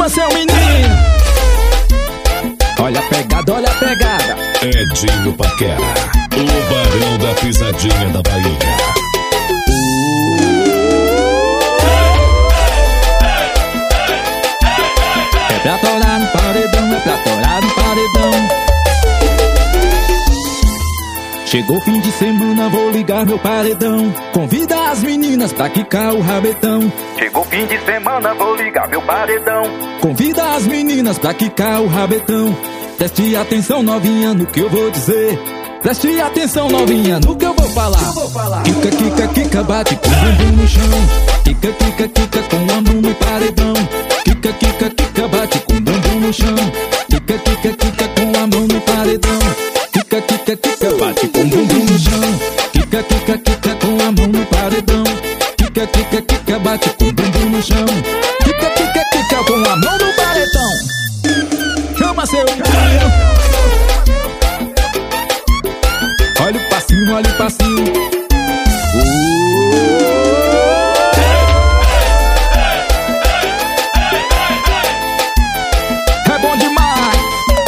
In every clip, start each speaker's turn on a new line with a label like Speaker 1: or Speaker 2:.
Speaker 1: Chama seu menino. Olha a pegada, olha a pegada.
Speaker 2: Edinho Paquera, o barão da pisadinha da Bahia.
Speaker 1: É pra torar no paredão, é pra torar no paredão. Chegou o fim de semana, vou ligar meu paredão. Convida as meninas pra quicar o rabetão.
Speaker 3: Chegou o fim de semana, vou ligar meu paredão.
Speaker 1: Convida as meninas pra quicar o rabetão. Preste atenção, novinha, no que eu vou dizer. Preste atenção, novinha, no que eu vou falar. Quica, quica, quica, bate com o bumbum no chão. Quica, quica, quica, com a mão no paredão. Quica, quica, quica, bate com o bumbum no chão. Quica, quica, quica, com a mão no paredão. Quica, quica, quica, bate com o bumbum no chão. Quica, quica, quica, com a mão no paredão. Quica, quica, quica, bate com o bumbum no chão. Quica, quica, quica, com a mão no paredão. Chama seu menino. Olha o passinho, olha o passinho. É bom demais.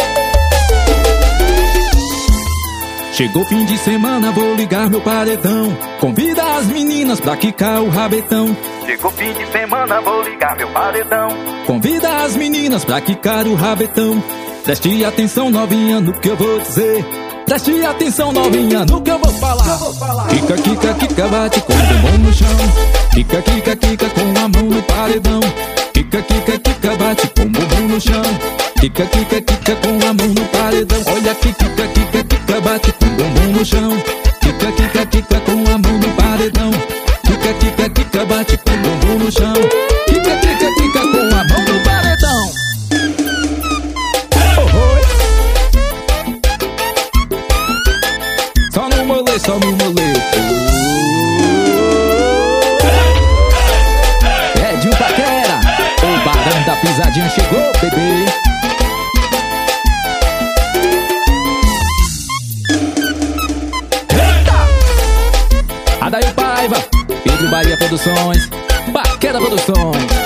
Speaker 1: Chegou o fim de semana, vou ligar meu paredão. Convida as meninas pra quicar o rabetão.
Speaker 3: Chegou o fim de semana, vou ligar meu paredão.
Speaker 1: Convida as meninas pra quicar o rabetão. Preste atenção, novinha, no que eu vou dizer. Preste atenção, novinha, no que eu vou falar. Quica, quica, quica, bate com o bumbum no chão. Quica, quica, quica, com a mão no paredão. Quica, quica, quica, bate com o bumbum no chão. Quica, quica, quica, com a mão no paredão. Olha que quica, quica, quica, bate com o bumbum no chão. Quica, quica, quica, com a mão no paredão. Quica, quica, quica, bate com o bumbum no chão. Quica, quica, quica, com a mão no paredão. Só no molê, só no molê. Edinho Paquera, o barão da pisadinha chegou, bebê. Eita! Adair Paiva, Pedro Bahia Produções, Paquera Produções.